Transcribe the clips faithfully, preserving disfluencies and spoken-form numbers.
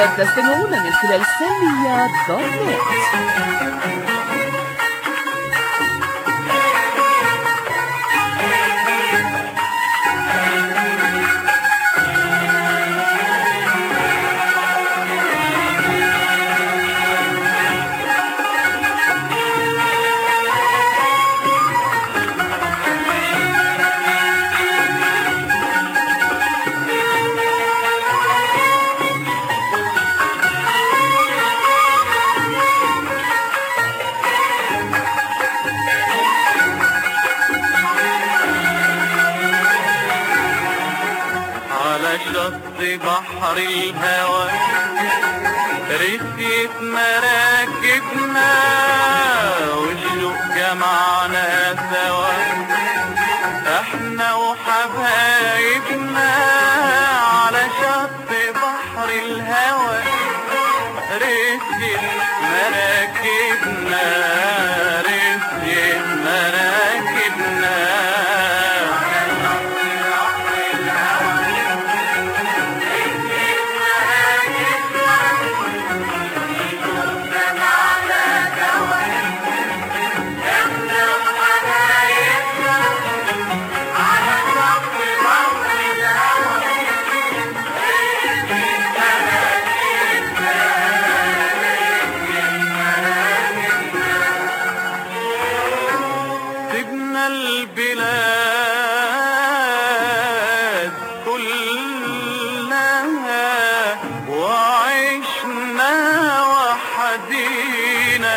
تستمعون من خلال سامية دوت نت. بحر الهوى رسيت مراكبنا والشوق جمعنا سوا احنا وحبايبنا على شط بحر الهوى رسيت مراكبنا رسيت مراكبنا البلاد كلها وعشنا وحدينا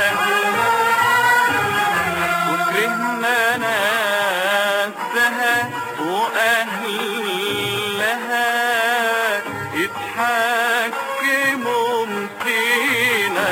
وكرهنا ناسها وأهلها يتحكموا فينا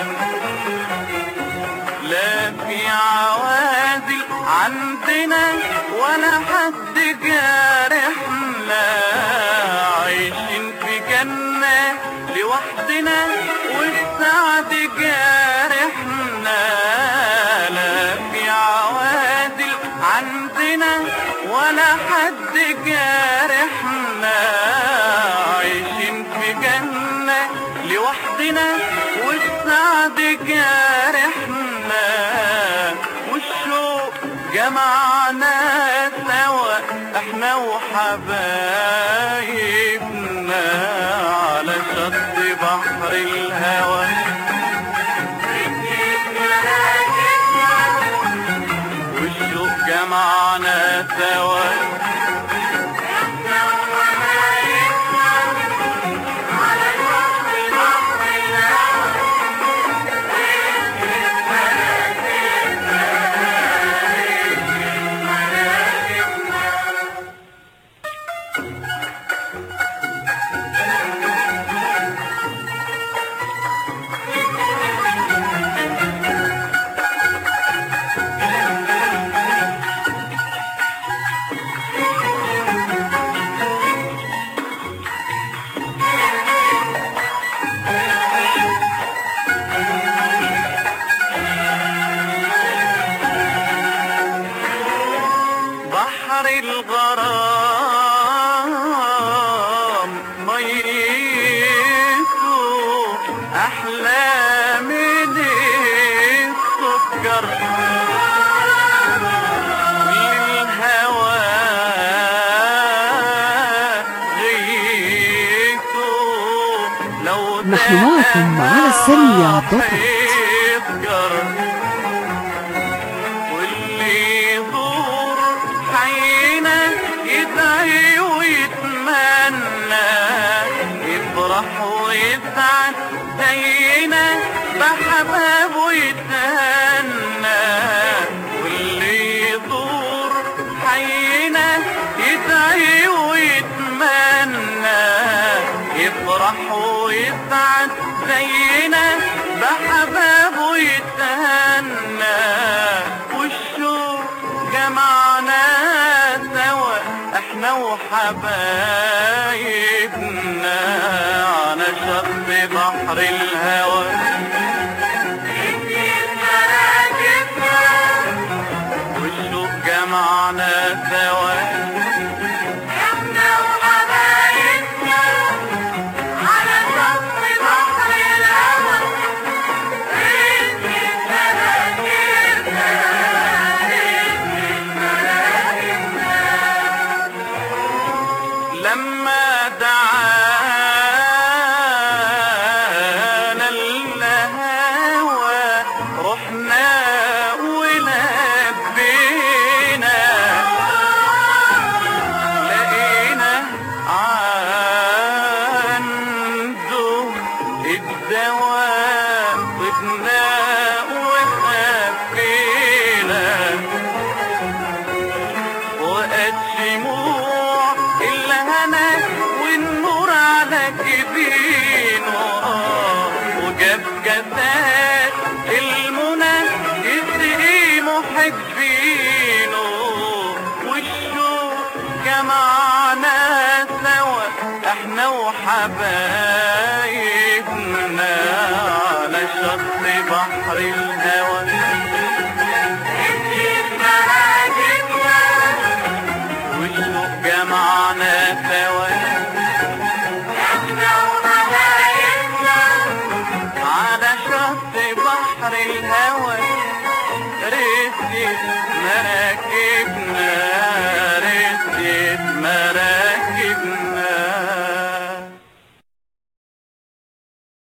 لا في عوازل عندنا ولا حد جارحنا عايشين في جنة لوحدنا والسعد جارحنا لا في عوازل عندنا ولا حد جارحنا عايشين في جنة لوحدنا والسعد جارحنا والشوق جمعنا سوا احنا وحبايبنا على شط بحر الهوى والشوق جمعنا سوا بحر الغرام ميته أحلى من السكر والهوى غيته لو نحن معكم على سامية دوت نت. يدعي ويتمنى يفرح ويسعد زينا بحبابه يتهنى واللي يزور حينا يدعي ويتمنى يفرح ويسعد زينا بحبابه يتهنى والشوق جمعنا سوا احنا وحبايبنا على شط بحر الهوى والشوق جمعنا سوا احنا وحبايبنا على شط بحر الناس المنى يسقي محبينه والشوق جمعنا سوا احنا وحبايبنا على شط بحر الهوى والشوق جمعنا سوا احنا وحبايبنا على شط بحر الهوى رسيت مراكبنا